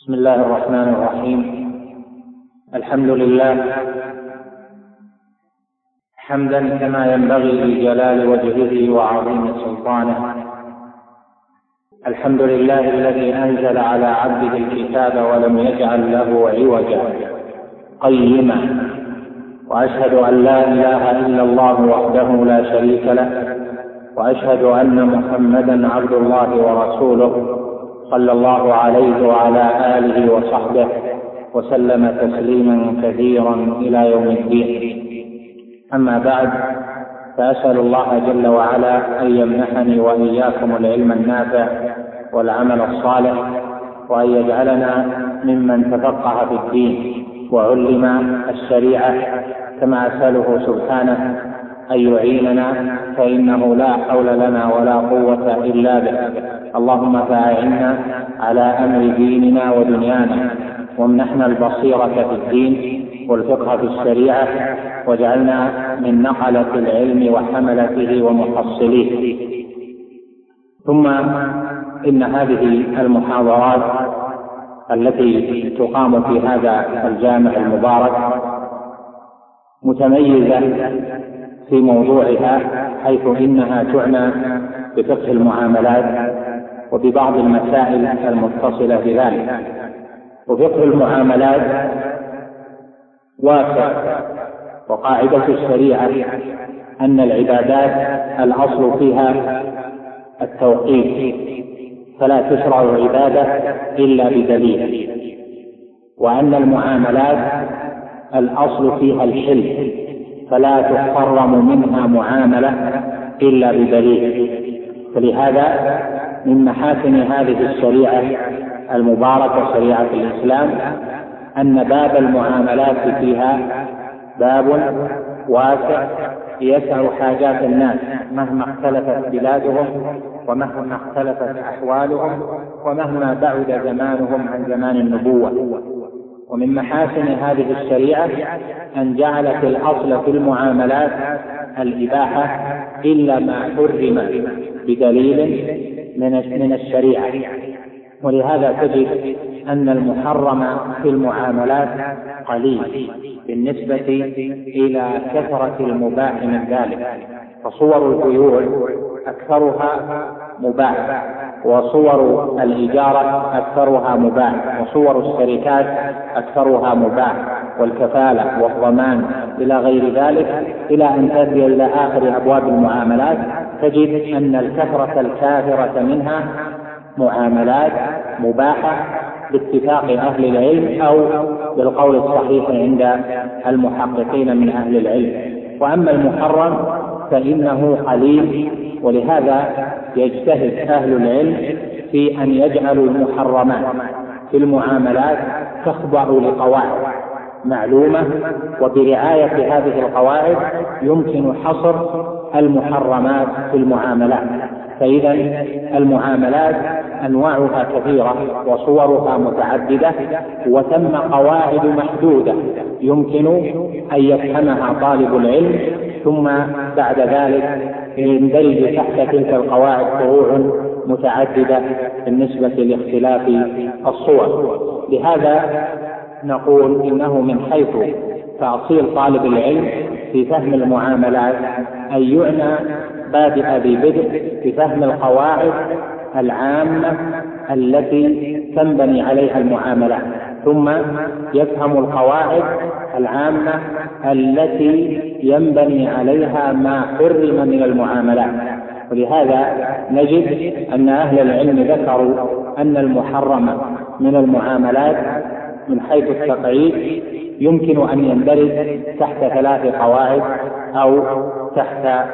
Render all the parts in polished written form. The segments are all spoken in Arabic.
بسم الله الرحمن الرحيم. الحمد لله حمدا كما ينبغي لجلال وجهه وعظيم سلطانه. الحمد لله الذي أنزل على عبده الكتاب ولم يجعل له عوجا قيما، وأشهد أن لا إله إلا الله وحده لا شريك له، وأشهد أن محمدا عبد الله ورسوله صلى الله عليه وعلى آله وصحبه وسلم تسليما كثيرا إلى يوم الدين. أما بعد، فأسأل الله جل وعلا أن يمنحني وإياكم العلم النافع والعمل الصالح، وأن يجعلنا ممن تفقه في الدين وعلم الشريعة، كما أسأله سبحانه أن يعيننا، فإنه لا حول لنا ولا قوة إلا به. اللهم فأعنا على أمر ديننا ودنيانا، وامنحنا البصيرة في الدين والفقه في الشريعة، واجعلنا من نقلة العلم وحملته ومحصليه. ثم إن هذه المحاضرات التي تقام في هذا الجامع المبارك متميزة في موضوعها، حيث إنها تعنى بفقه المعاملات وببعض المسائل المتصلة بذلك. وفقه المعاملات واسع، وقاعدة الشريعة أن العبادات الأصل فيها التوقيف، فلا تشرع عبادة إلا بدليل، وأن المعاملات الأصل فيها الحل، فلا تحرم منها معاملة إلا بدليل. فلهذا من محاسن هذه الشريعة المباركة شريعة الإسلام أن باب المعاملات فيها باب واسع يسع حاجات الناس مهما اختلفت بلادهم، ومهما اختلفت أحوالهم، ومهما بعد زمانهم عن زمان النبوة. ومن محاسن هذه الشريعة أن جعلت الأصل في المعاملات الإباحة إلا ما حرم بدليل من الشريعة. ولهذا تجد أن المحرم في المعاملات قليل بالنسبة إلى كثرة المباح من ذلك. فصور البيوع أكثرها مباح، وصور الإجارة أكثرها مباح، وصور الشركات أكثرها مباح، والكفالة والضمان إلى غير ذلك، إلى أن تأتي إلى آخر أبواب المعاملات تجد أن الكثرة الكاثرة منها معاملات مباحة باتفاق أهل العلم أو بالقول الصحيح عند المحققين من أهل العلم. وأما المحرم فإنه قليل، ولهذا يجتهد أهل العلم في أن يجعلوا المحرمات في المعاملات تخضع لقواعد معلومة، وبرعاية هذه القواعد يمكن حصر المحرمات في المعاملات. فإذا المعاملات أنواعها كثيرة وصورها متعددة، وثم قواعد محدودة يمكن أن يفهمها طالب العلم، ثم بعد ذلك يندرج تحت تلك القواعد فروع متعددة بالنسبة لاختلاف الصور. لهذا نقول إنه من حيث تأصيل طالب العلم في فهم المعاملات أن يعنى بادئ ببدء بفهم القواعد العامة التي تنبني عليها المعاملات، ثم يفهم القواعد العامة التي ينبني عليها ما حرم من المعاملات. ولهذا نجد أن أهل العلم ذكروا أن المحرم من المعاملات من حيث التقعيد يمكن أن يندرج تحت 3 قواعد أو تحت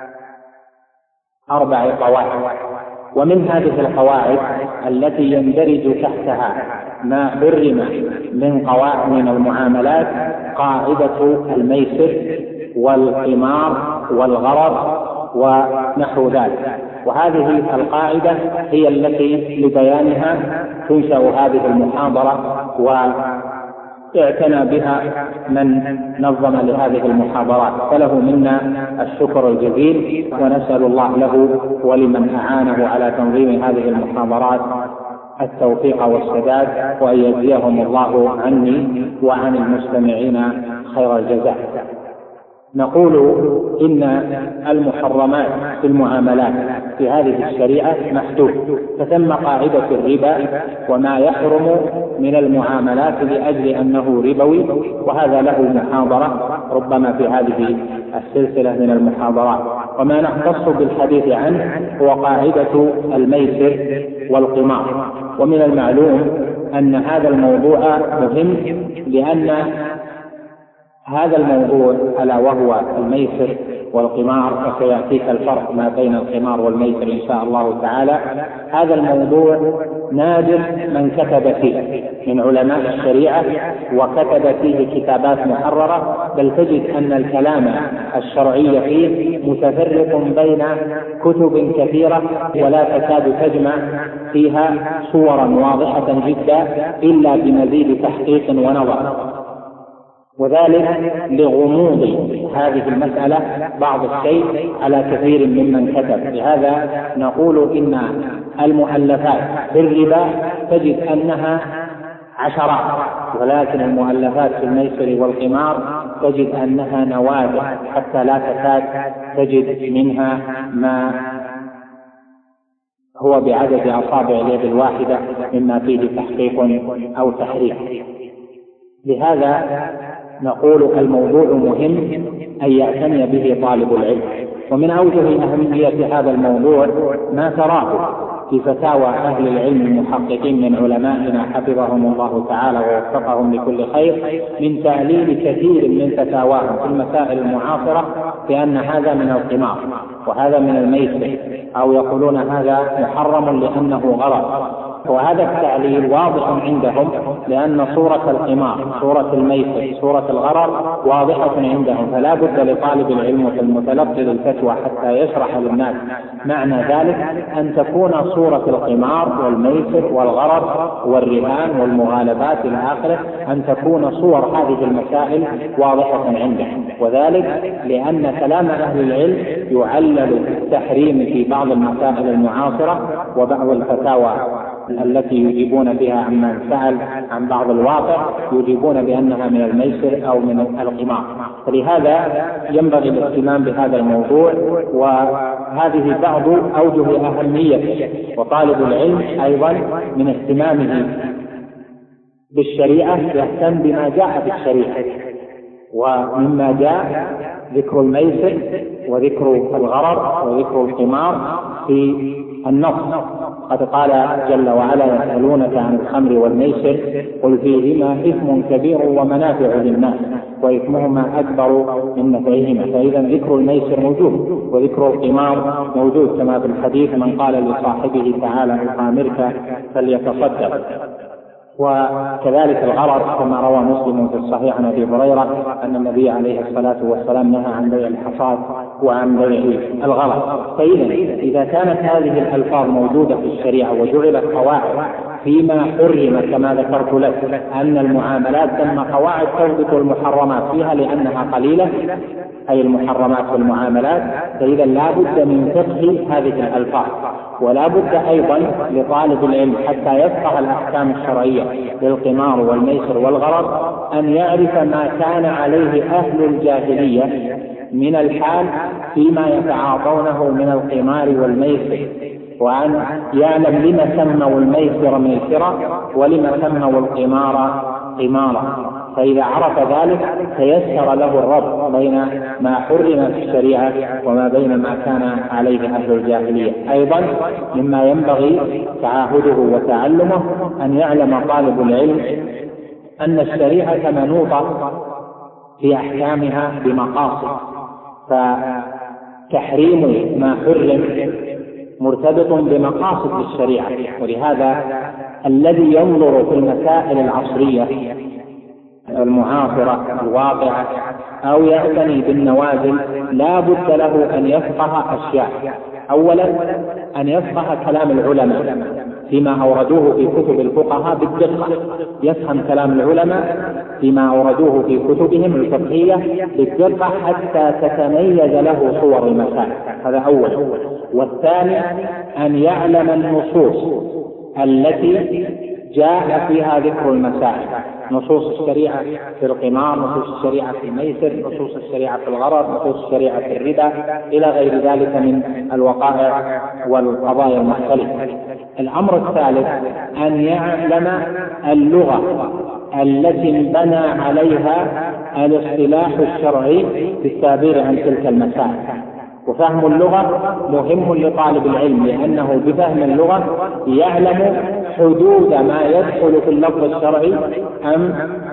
4 قواعد. ومن هذه القواعد التي يندرج تحتها ما حرم من قواعد من المعاملات قاعدة الميسر والقمار والغرض ونحو ذلك. وهذه القاعدة هي التي لبيانها تنشأ هذه المحاضرة، واعتنى بها من نظم لهذه المحاضرات، فله منا الشكر الجزيل، ونسأل الله له ولمن أعانه على تنظيم هذه المحاضرات التوفيق والسداد، وأن يجزيهم الله عني وعن المستمعين خير الجزاء. نقول إن المحرمات في المعاملات في هذه الشريعة محدود، فثم قاعدة الربا وما يحرم من المعاملات لأجل أنه ربوي، وهذا له محاضرة ربما في هذه السلسلة من المحاضرات. وما نختص بالحديث عنه هو قاعدة الميسر والقمار. ومن المعلوم أن هذا الموضوع مهم، لأن هذا الموضوع ألا وهو الميسر والقمار، وسيأتيك الفرق ما بين القمار والميسر إن شاء الله تعالى. هذا الموضوع نادر من كتب فيه من علماء الشريعة وكتب فيه كتابات محررة، بل تجد أن الكلام الشرعي فيه متفرق بين كتب كثيرة، ولا تكاد تجمع فيها صورا واضحة جدا إلا بمزيد تحقيق ونظر، وذلك لغموض هذه المسألة بعض الشيء على كثير ممن كتب. لهذا نقول إن المؤلفات في الربا تجد أنها عشرات، ولكن المؤلفات في الميسر والقمار تجد أنها نوادر، حتى لا تكاد تجد منها ما هو بعدد أصابع اليد الواحدة مما فيه تحقيق أو تحريف. لهذا نقول الموضوع مهم أن يعتني به طالب العلم. ومن أوجه أهمية هذا الموضوع ما تراه في فتاوى أهل العلم المحققين من علمائنا حفظهم الله تعالى ووفقهم لكل خير، من تعليل كثير من فتاواهم في المسائل المعاصرة بأن هذا من القمار وهذا من الميسر، أو يقولون هذا محرم لأنه غرض. وهذا التعليل واضح عندهم، لأن صورة القمار، صورة الميسر، صورة الغرر واضحة عندهم، فلا بد لطالب العلم المتلقي للفتوى حتى يشرح للناس معنى ذلك أن تكون صورة القمار والميسر والغرر والرهان والمغالبات إلى آخره، أن تكون صور هذه المسائل واضحة عندهم. وذلك لأن كلام أهل العلم يعلل التحريم في بعض المسائل المعاصرة وبعض الفتاوى التي يجيبون بها عمن سأل عن بعض الواقع، يجيبون بأنها من الميسر أو من القمار. فلهذا ينبغي الاهتمام بهذا الموضوع، وهذه بعض أوجه أهميته. وطالب العلم أيضا من اهتمامه بالشريعة يهتم بما جاء في الشريعة، ومما جاء ذكر الميسر وذكر الغرر وذكر القمار في النص. قد قال جل وعلا: يسألونك عن الخمر والميسر قل فيهما إثم كبير ومنافع للناس وإثمهما أكبر من نفعهما. فإذا ذكر الميسر موجود وذكر القمار موجود، كما في الحديث: من قال لصاحبه تعالى أقامرك فليتصدق. وكذلك الغرر كما روى مسلم في الصحيح عن ابي هريره ان النبي عليه الصلاه والسلام نهى عن بيع الحصاد وعن بيع الغرر. فاذا كانت هذه الالفاظ موجوده في الشريعه وجعلت قواعد فيما حرم كما ذكرت لك ان المعاملات ثم قواعد تضبط المحرمات فيها لانها قليله، أي المحرمات والمعاملات، فإذا لا بد من فقه هذه الألفاظ. ولا بد أيضا لطالب العلم حتى يفقه الأحكام الشرعية للقمار والميسر والغرر أن يعرف ما كان عليه أهل الجاهلية من الحال فيما يتعاطونه من القمار والميسر، وأن يعلم لما سموا الميسر ميسرا ولما سموا القمار قمارا. فإذا عرف ذلك تيسر له الربط بين ما حرم في الشريعة وما بين ما كان عليه أهل الجاهلية. أيضا مما ينبغي تعاهده وتعلمه أن يعلم طالب العلم أن الشريعة منوطة في أحكامها بمقاصد، فتحريم ما حرم مرتبط بمقاصد الشريعة. ولهذا الذي ينظر في المسائل العصرية المعاصرة الواقعة أو يعتني بالنوازل لا بد له أن يفقه أشياء. أولا أن يفقه كلام العلماء فيما أوردوه في كتب الفقهاء بالدقة، يفهم كلام العلماء فيما أوردوه في كتبهم الفقهية بالدقة حتى تتميز له صور المسائل، هذا أولا. والثاني أن يعلم النصوص التي جاء فيها ذكر المسائل، نصوص الشريعة في القمار، نصوص الشريعة في الميسر، نصوص الشريعة في الغرض، نصوص الشريعة في الربا، إلى غير ذلك من الوقائع والقضايا المختلفة. الأمر الثالث أن يعلم اللغة التي انبنى عليها الاصطلاح الشرعي في التعبير عن تلك المسائل. وفهم اللغة مهم لطالب العلم، لأنه بفهم اللغة يعلم حدود ما يدخل في اللفظ الشرعي أم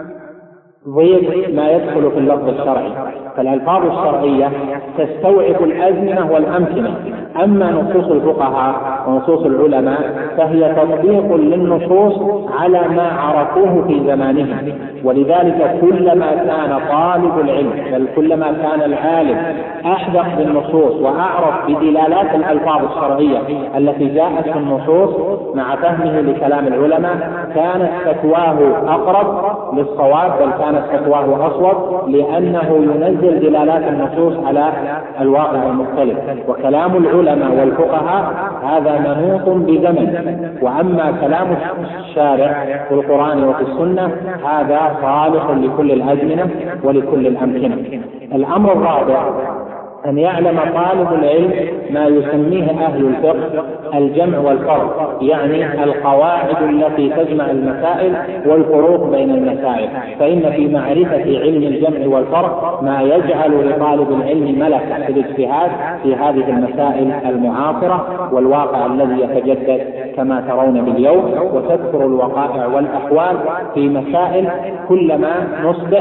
ضيق ما يدخل في اللفظ الشرعي. فالألفاظ الشرعية تستوعب الأزمنة والأمكنة، أما نصوص الفقهاء ونصوص العلماء فهي تطبيق للنصوص على ما عرفوه في زمانهم. ولذلك كلما كان طالب العلم بل كلما كان العالم أحدق بالنصوص وأعرف بدلالات الألفاظ الشرعية التي جاءت في النصوص مع فهمه لكلام العلماء كانت فتواه أقرب للصواب، بل كانت فتواه أصوب، لأنه ينزل دلالات النصوص على الواقع المختلف. وكلام العلماء والفقهاء هذا منوط بزمن، وأما كلام الشارع في القرآن وفي السنة هذا صالح لكل الأزمنة ولكل الأمكنة. الأمر الرابع أن يعلم طالب العلم ما يسميه أهل الفقه الجمع والفرق، يعني القواعد التي تجمع المسائل والفروق بين المسائل. فإن في معرفة علم الجمع والفرق ما يجعل لطالب العلم ملكة في الاجتهاد في هذه المسائل المعاصرة والواقع الذي يتجدد كما ترون باليوم. وتذكر الوقائع والأحوال في مسائل كلما نصبح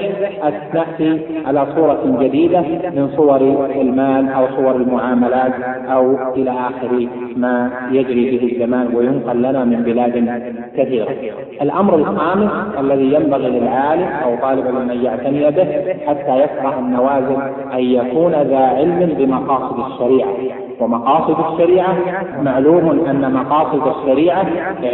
نأتي على صورة جديدة من صور المال أو صور المعاملات أو إلى آخر ما يجري به الزمان وينقل لنا من بلاد كثيرة. الأمر الخامس الذي ينبغي للعالم أو طالب العلم أن يعتني به حتى يفقه النوازل أن يكون ذا علم بمقاصد الشريعة. ومقاصد الشريعة معلوم أن مقاصد الشريعة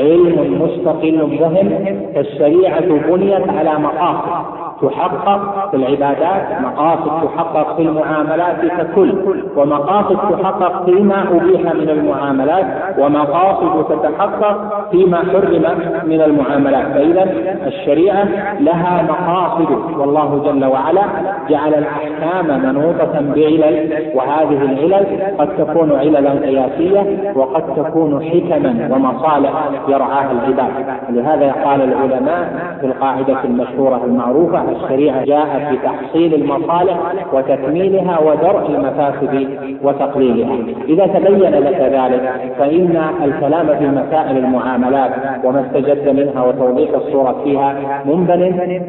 علم مستقل مهم، فالشريعة بنيت على مقاصد تحقق في العبادات، مقاصد تحقق في المعاملات ككل، ومقاصد تحقق فيما أبيح من المعاملات، ومقاصد تتحقق فيما حرم من المعاملات. فإذا الشريعة لها مقاصد، والله جل وعلا جعل الأحكام منوطة بعلل، وهذه العلل قد تكون عللا قياسية وقد تكون حكما ومصالح يرعاها العباد. لهذا قال العلماء في القاعدة المشهورة المعروفة: الشريعة جاءت بتحصيل المصالح وتكميلها ودرء المفاسد وتقليلها. إذا تبين لك ذلك فإن الكلام في مسائل المعاملات وما استجد منها وتوضيح الصورة فيها منبن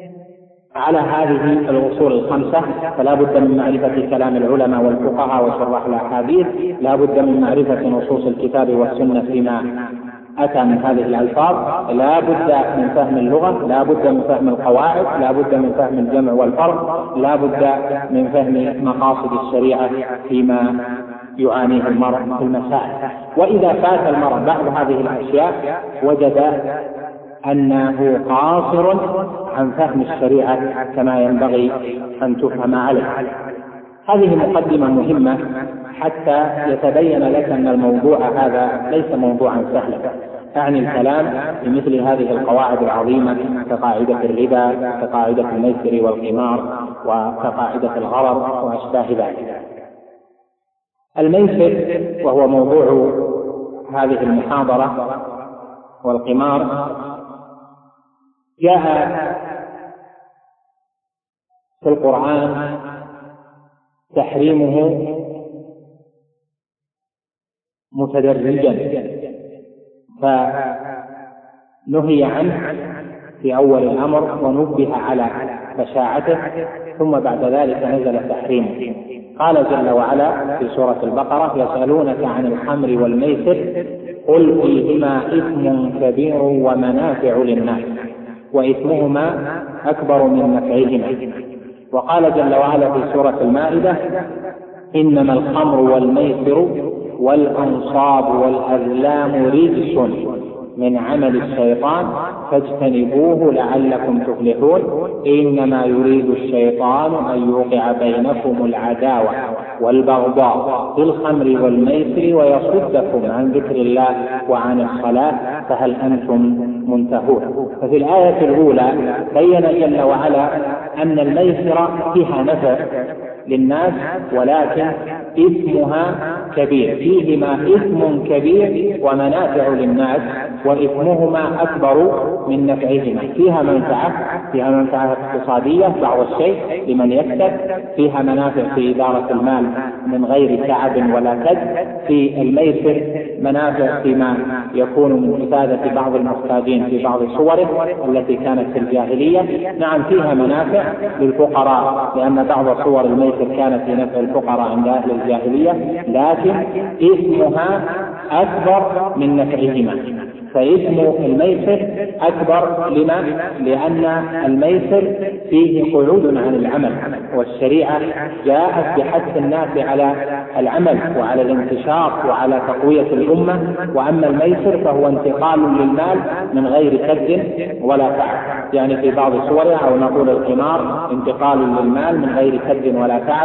على هذه الأصول الخمسة. فلا بد من معرفة كلام العلماء والفقهاء وشراح الأحاديث، لا بد من معرفة نصوص الكتاب والسنة فيما أتى من هذه الألفاظ، لا بد من فهم اللغة، لا بد من فهم القواعد، لا بد من فهم الجمع والفرق، لا بد من فهم مقاصد الشريعة فيما يعانيه المرء في المسائل. وإذا فات المرء بعض هذه الأشياء وجد أنه قاصر عن فهم الشريعة كما ينبغي أن تفهم عليه. هذه مقدمة مهمة حتى يتبين لك أن الموضوع هذا ليس موضوعا سهلا. أعني الكلام في مثل هذه القواعد العظيمة كقاعدة الربا، كقاعدة الميسر والقمار، وكقاعدة الغرض وأشباه ذلك. الميسر وهو موضوع هذه المحاضرة والقمار جاء في القرآن تحريمه متدرجا، فنهي عنه في أول الأمر ونبه على بشاعته، ثم بعد ذلك نزل تحريمه. قال جل وعلا في سورة البقرة: يسألونك عن الخمر والميسر قل فيهما إثم كبير ومنافع للناس وإثمهما أكبر من نفعهما. وقال جل وعلا في سورة المائدة: إنما الخمر والميسر والأنصاب والأزلام رجس من عمل الشيطان فاجتنبوه لعلكم تفلحون إنما يريد الشيطان أن يوقع بينكم العداوة والبغضاء في الخمر والميسر ويصدكم عن ذكر الله وعن الصلاة فهل أنتم منتهون. ففي الآية الأولى بين جل وعلا أن الميسر فيها نفع للناس ولكن إثمها كبير، فيهما إثم كبير ومنافع للناس وإثمهما أكبر من نفعهما. فيها منفعة اقتصادية بعض الشيء لمن يكسب، فيها منافع في إدارة المال من غير تعب ولا كد، في الميسر منافع فيما يكون من إفادة بعض المحتاجين في بعض صوره التي كانت في الجاهلية. نعم فيها منافع للفقراء لأن بعض صور الميسر كانت في نفع الفقراء عند أهل الجاهلية، لكن إثمها أكبر من نفعهما. فإثم الميسر أكبر لما؟ لأن الميسر فيه قعود عن العمل، والشريعة جاءت بحث الناس على العمل وعلى الانتشار وعلى تقوية الأمة. وأما الميسر فهو انتقال للمال من غير كد ولا تعب، يعني في بعض صورها أو نقول القمار انتقال للمال من غير كد ولا تعب،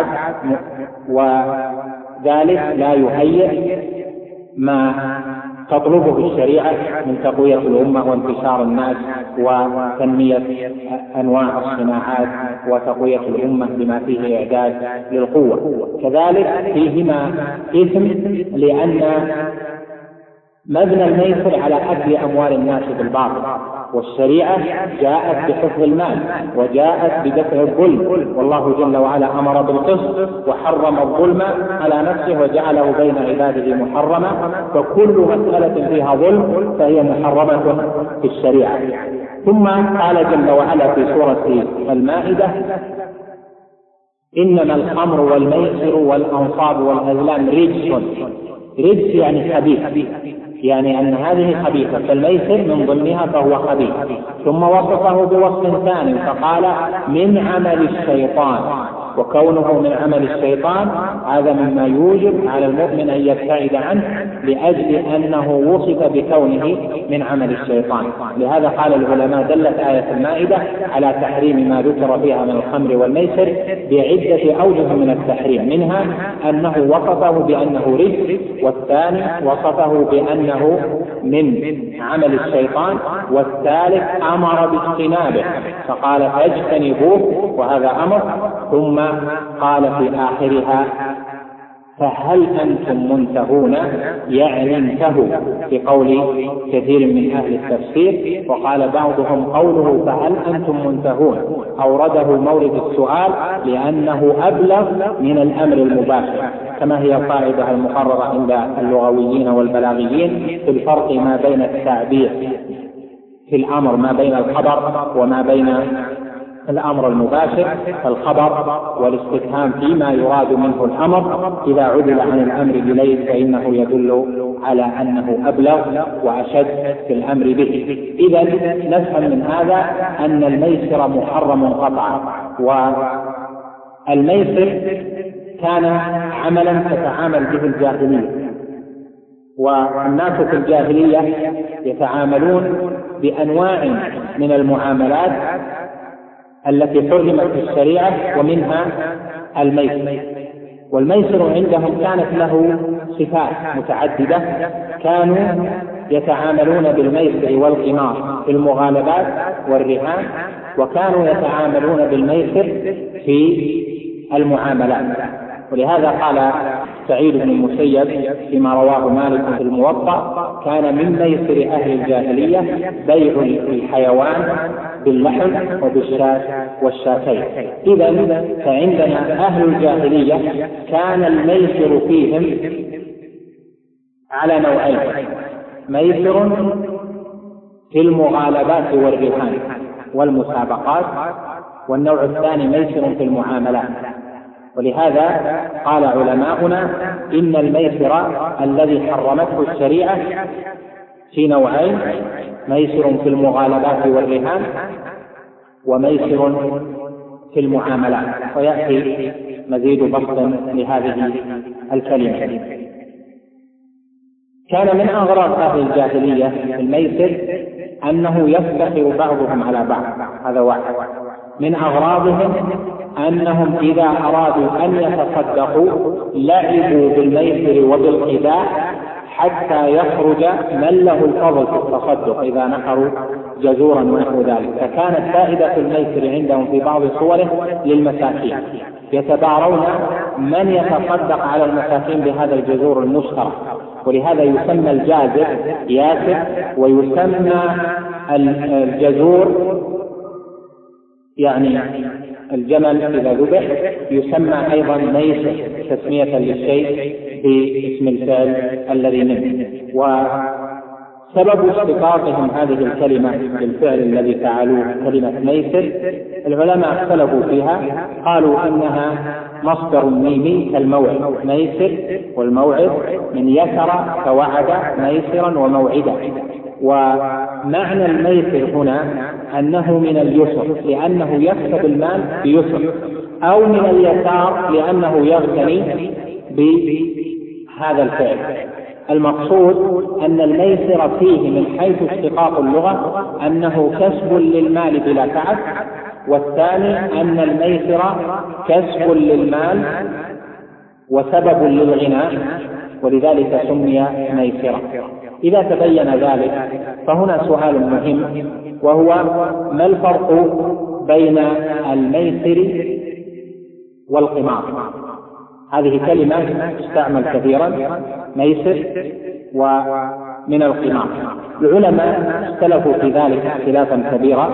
وذلك لا يهيئ ما تطلبه الشريعة من تقوية الأمة وانتشار الناس وتنمية أنواع الصناعات وتقوية الأمة بما فيه إعداد للقوة. كذلك فيهما إثم لأن مبنى الميسر على أكل أموال الناس بالباطل، والشريعة جاءت بحفظ المال وجاءت بدفع الظلم، والله جل وعلا أمر بالقسط وحرم الظلم على نفسه وجعله بين عباده محرما، فكل مسألة فيها ظلم فهي محرمة في الشريعة. ثم قال جل وعلا في سورة المائدة: إنما الخمر والميسر والأنصاب والأزلام رجس يعني خبيث، يعني أن هذه خبيثة، فالميسر من ضمنها فهو خبيث. ثم وصفه بوصف ثاني فقال من عمل الشيطان، وكونه من عمل الشيطان هذا مما يوجب على المؤمن أن يبتعد عنه لأجل أنه وصف بكونه من عمل الشيطان. لهذا قال العلماء دلت آية المائدة على تحريم ما ذكر فيها من الخمر والميسر بعدة أوجه من التحريم، منها أنه وصفه بأنه رجس، والثاني وصفه بأنه من عمل الشيطان، والثالث أمر باجتنابه فقال فاجتنبوه وهذا أمر. ثم قال في آخرها فهل أنتم منتهون، يعني انتهوا في قول كثير من أهل التفسير، وقال بعضهم قوله فهل أنتم منتهون أورده مورد السؤال لأنه أبلغ من الأمر المباشر، كما هي القاعدة المقررة عند اللغويين والبلاغيين في الفرق ما بين التعبير في الأمر ما بين الخبر وما بين الأمر المباشر. فالخبر والاستفهام فيما يراد منه الأمر إذا عدل عن الأمر إليه فإنه يدل على أنه أبلغ وأشد في الأمر به. إذا نفهم من هذا أن الميسر محرم قطعا، والميسر كان عملا تتعامل به الجاهلية، والناس في الجاهلية يتعاملون بأنواع من المعاملات التي حرمت في الشريعة ومنها الميسر. والميسر عندهم كانت له صفات متعددة، كانوا يتعاملون بالميسر والقمار في المغالبات والرهان، وكانوا يتعاملون بالميسر في المعاملات. ولهذا قال سعيد بن المسيب فيما رواه مالك في الموطأ كان من ميسر أهل الجاهلية بيع الحيوان باللحم وبالشاة والشاتين. إذا فعندنا أهل الجاهلية كان الميسر فيهم على نوعين: ميسر في المغالبات والرهان والمسابقات، والنوع الثاني ميسر في المعاملات. ولهذا قال علماؤنا إن الميسر الذي حرمته الشريعة في نوعين: ميسر في المغالبات والرهان وميسر في المعاملات. ويأتي مزيد بسط لهذه الكلمة. كان من أغراض أهل الجاهلية في الميسر أنه يفتخر بعضهم على بعض، هذا واحد من أغراضهم، أنهم إذا أرادوا أن يتصدقوا لعبوا بالميسر وبالقداح حتى يخرج من له الفضل في التصدق إذا نحروا جزورا ونحو ذلك. فكانت فائدة الميسر عندهم في بعض صوره للمساكين، يتبارون من يتصدق على المساكين بهذا الجزور المشترك، ولهذا يسمى الجازر ياسر، ويسمى الجزور يعني الجمل إذا ذبح يسمى أيضا ميسر تسمية للشيء باسم الفعل الذي منه. وسبب اشتقاقهم هذه الكلمة بالفعل الذي فعلوه كلمة ميسر العلماء اختلفوا فيها، قالوا إنها مصدر ميمي كالموعد، ميسر والموعد من يسر فوعد ميسرا وموعدا. ومعنى الميسر هنا أنه من اليسر لأنه يكسب المال بيسر، أو من اليسار لأنه يغتني بهذا الفعل. المقصود أن الميسر فيه من حيث اشتقاق اللغة أنه كسب للمال بلا تعب، والثاني أن الميسر كسب للمال وسبب للغناء، ولذلك سمي ميسرا. إذا تبين ذلك فهنا سؤال مهم، وهو ما الفرق بين الميسر والقمار؟ هذه كلمة تستعمل كثيرا، ميسر ومن القمار. العلماء اختلفوا في ذلك اختلافا كبيرا،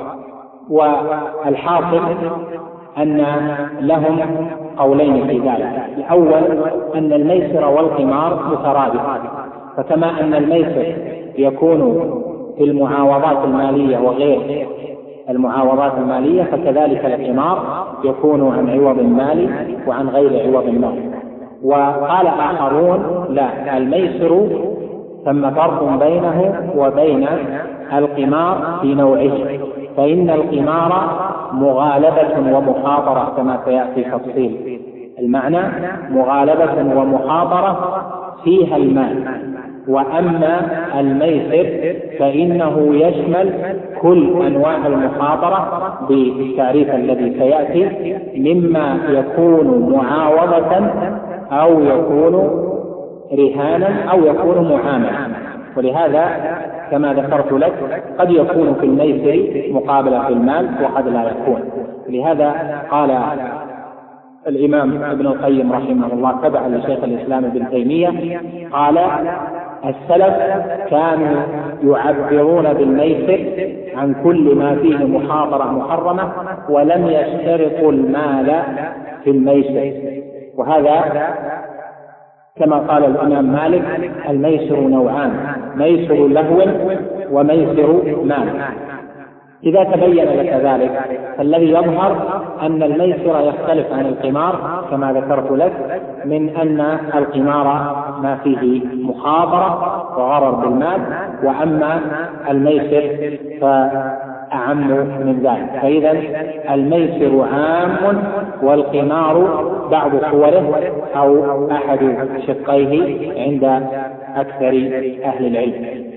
والحاصل أن لهم قولين في ذلك. الأول أن الميسر والقمار مترادف، فكما أن الميسر يكون في المعاوضات المالية وغير المعاوضات المالية، فكذلك القمار يكون عن عوض مالي وعن غير عوض مالي. وقال آخرون لا، الميسر ثم فرق بينه وبين القمار في نوعه، فإن القمار مغالبة ومخاطرة كما سيأتي تفصيل المعنى، مغالبة ومخاطرة فيها المال. وأما الميسر فإنه يشمل كل أنواع المخاطرة بالتعريف الذي سيأتي، مما يكون معاوضة أو يكون رهانا أو يكون معاملة. ولهذا كما ذكرت لك قد يكون في الميسر مقابلة في المال وقد لا يكون. لهذا قال الإمام ابن القيم رحمه الله تبعا لشيخ الإسلام ابن تيمية، قال السلف كانوا يعبرون بالميسر عن كل ما فيه مخاطرة محرمة، ولم يشترطوا المال في الميسر. وهذا كما قال الإمام مالك الميسر نوعان، ميسر لهو وميسر مال. إذا تبين لك ذلك فالذي يظهر أن الميسر يختلف عن القمار كما ذكرت لك، من أن القمار ما فيه مخاطرة وغرر بالمال، وأما الميسر فأعم من ذلك. فإذا الميسر عام والقمار بعض صوره أو أحد شقيه عند أكثر أهل العلم.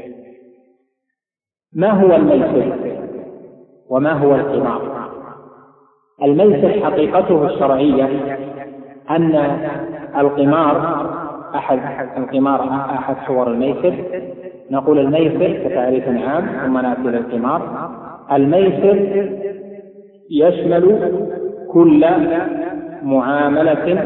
ما هو الميسر وما هو القمار؟ الميسر حقيقته الشرعية أن القمار أحد صور الميسر. نقول الميسر كتعريف عام ثم نأتي للقمار. الميسر يشمل كل معاملة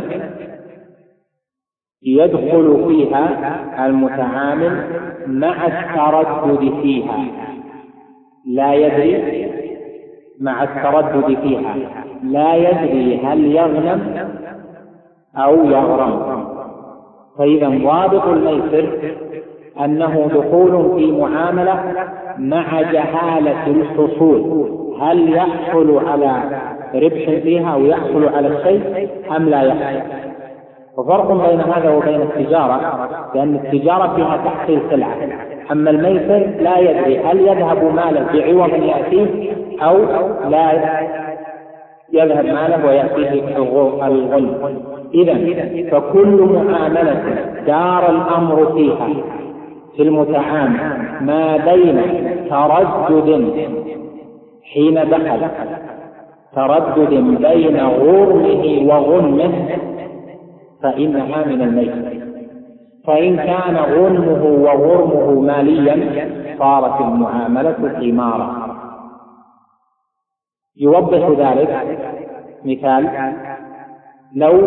يدخل فيها المتعامل مع التردد فيها، لا يدري مع التردد فيها، لا يدري هل يغنم أو يغرم. فإذا ضابط الميسر أنه دخول في معاملة مع جهالة الحصول، هل يحصل على ربح فيها أو يحصل على الشيء أم لا يحصل. وفرق بين هذا وبين التجارة، لأن التجارة فيها تحصيل سلعة، أما الميسر لا يدري هل يذهب ماله بعوض يأتيه أو لا يذهب ماله ويأتيه الغنم. إذن فكل معاملة دار الأمر فيها في المتعامل ما بين تردد حين دخل تردد بين غرمه وغنمه فإنها من الميسر. فإن كان غنمه وغرمه ماليا صارت المعاملة قمارا. يوضح ذلك مثال: لو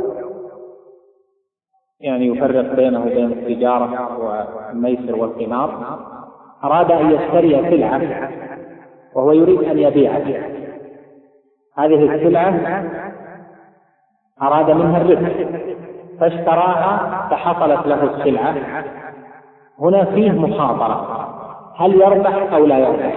يفرق بينه وبين التجارة والميسر والقمار، أراد أن يشتري سلعة وهو يريد أن يبيعها، هذه السلعة أراد منها الربح فاشتراها فحصلت له السلعة، هنا فيه مخاطرة، هل يربح أو لا يربح؟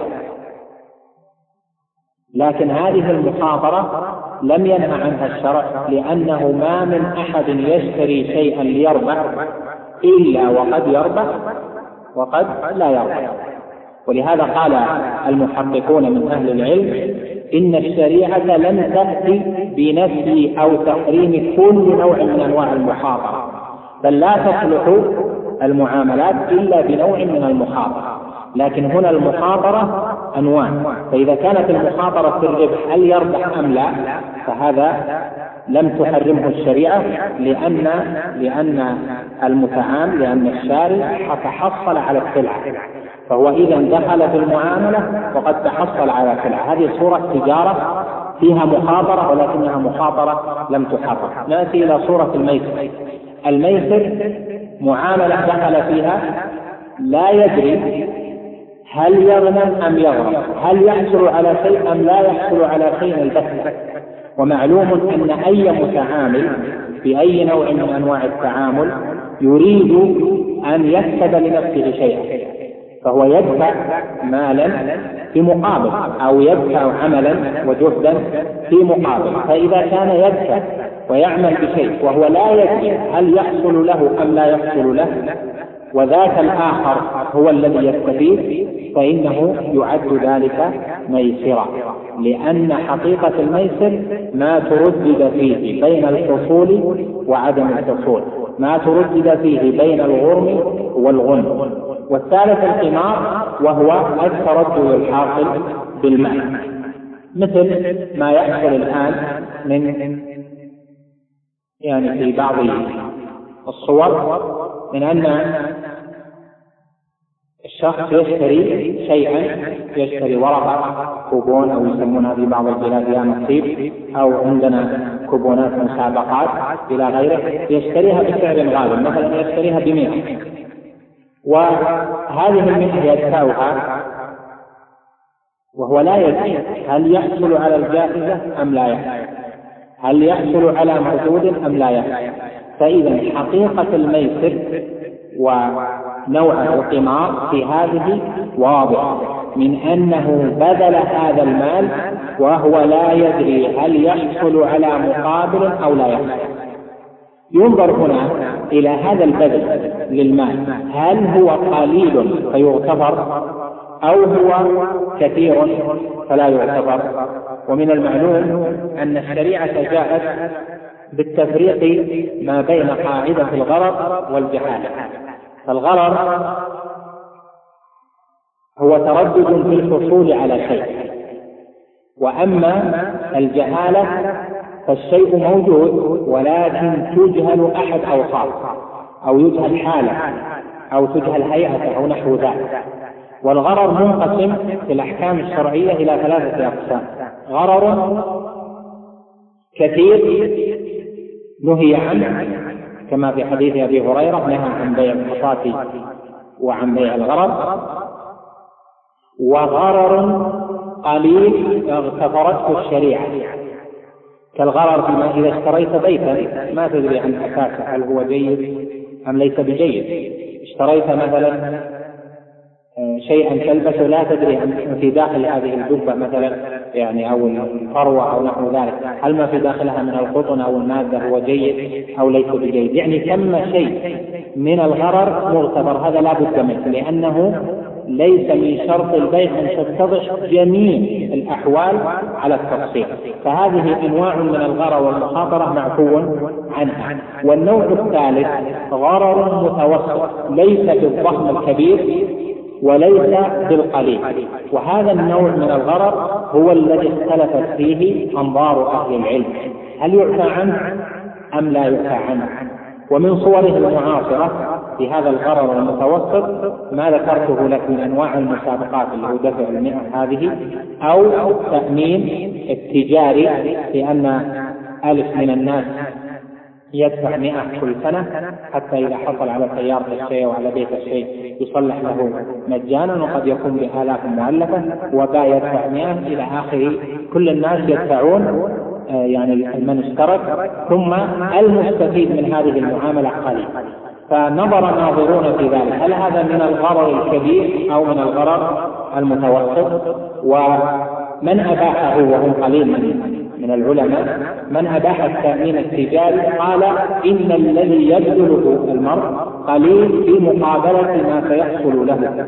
لكن هذه المخاطرة لم ينهى عنها الشرع، لأنه ما من أحد يشتري شيئا ليربح إلا وقد يربح وقد لا يربح. ولهذا قال المحققون من أهل العلم إن الشريعة لم تأتي بنفي أو تحريم كل نوع من أنواع المخاطرة، بل لا تصلح المعاملات إلا بنوع من المخاطرة. لكن هنا المخاطرة أنواع، فإذا كانت المخاطرة في الربح هل يربح أم لا، فهذا لم تحرمه الشريعة، لأن المتعامل، لأن الشاري تحصل على السلعة، فهو إذا دخل في المعاملة وقد تحصل على سلعة. هذه صورة تجارة فيها مخاطرة ولكنها مخاطرة لم تحرم. نأتي إلى صورة الميسر. الميسر معاملة دخل فيها لا يدري هل يغنم أم يغرم، هل يحصل على شيء أم لا يحصل على شيء البتة. ومعلوم أن أي متعامل في أي نوع من أنواع التعامل يريد أن يكسب لنفسه شيئا، فهو يدفع مالا في مقابل أو يدفع عملا وجهدا في مقابل. فإذا كان يدفع ويعمل بشيء وهو لا يدري هل يحصل له أم لا يحصل له، وذاك الآخر هو الذي يستفيد، فإنه يعد ذلك ميسرا، لأن حقيقة الميسر ما تردد فيه بين الحصول وعدم الحصول، ما تردد فيه بين الغرم والغنم. والثالث القمار، وهو التردد الحاصل بالمال، مثل ما يحصل الآن من في بعض الصور من أن الشخص يشتري شيئا، يشتري ورقة كوبون أو يسمونها في بعض البلاد يا نصيب، أو عندنا كوبونات مسابقات إلى غيره، يشتريها بسعر غالي، مثلا يشتريها ب100، وهذه ال100 يدفعها وهو لا يدري هل يحصل على الجائزة أم لا يحصل، هل يحصل على مردود أم لا يحصل. فإذا حقيقة الميسر ونوع القمار في هذه واضح، من أنه بذل هذا المال وهو لا يدري هل يحصل على مقابل أو لا يحصل. ينظر هنا إلى هذا البذل للمال، هل هو قليل فيغتفر أو هو كثير فلا يغتفر. ومن المعلوم أن الشريعة جاءت بالتفريق ما بين قاعدة الغرر والجهالة. فالغرر هو تردد في الحصول على شيء، وأما الجهالة فالشيء موجود ولكن تجهل أحد أوصافه، أو يجهل حاله، أو تجهل هيئته أو نحو ذلك. والغرر منقسم في الأحكام الشرعية إلى 3 أقسام: غرر كثير نهي عنه كما في حديث أبي هريرة نهى عن بيع الحصاة وعن بيع الغرر، وغرر قليل اغتفرته الشريعة، كالغرر فيما إذا اشتريت بيتا ما تدري عن أساسه هل هو جيد أم ليس بجيد، اشتريت مثلا شيئا تلبسه لا تدري عن في داخل هذه الجبة مثلا أو الفروة أو نحو ذلك هل ما في داخلها من القطن أو المادة هو جيد أو ليس بجيد. ثم شيء من الغرر مغتفر، هذا لا بد منه، لأنه ليس من شرط البيع أن تتضح جميع الأحوال على التفصيل. فهذه أنواع من الغرر والمخاطرة معفو عنها. والنوع الثالث غرر متوسط، ليس بالضخم الكبير وليس بالقليل، وهذا النوع من الغرر هو الذي اختلفت فيه أنظار أهل العلم، هل يعفى عنه أم لا يعفى عنه. ومن صوره المعاصرة في هذا الغرر المتوسط ما ذكرته لك من أنواع المسابقات اللي هو دفع المئة هذه، أو التأمين التجاري، لأن ألف من الناس يدفع 100 كل سنة حتى إذا حصل على سيارة الشيء وعلى بيت الشيء يصلح له مجانا، وقد يكون بآلاف مؤلفة، وباء يدفع 100 إلى آخره. كل الناس يدفعون يعني من اشترك، ثم المستفيد من هذه المعاملة قليل. فنظر ناظرون في ذلك هل هذا من الغرر الكبير أو من الغرر المتوسط. ومن أباحه وهم قليل من العلماء، من أباح التأمين التجاري قال إن الذي يبذله المرء قليل في مقابلة ما سيحصل له،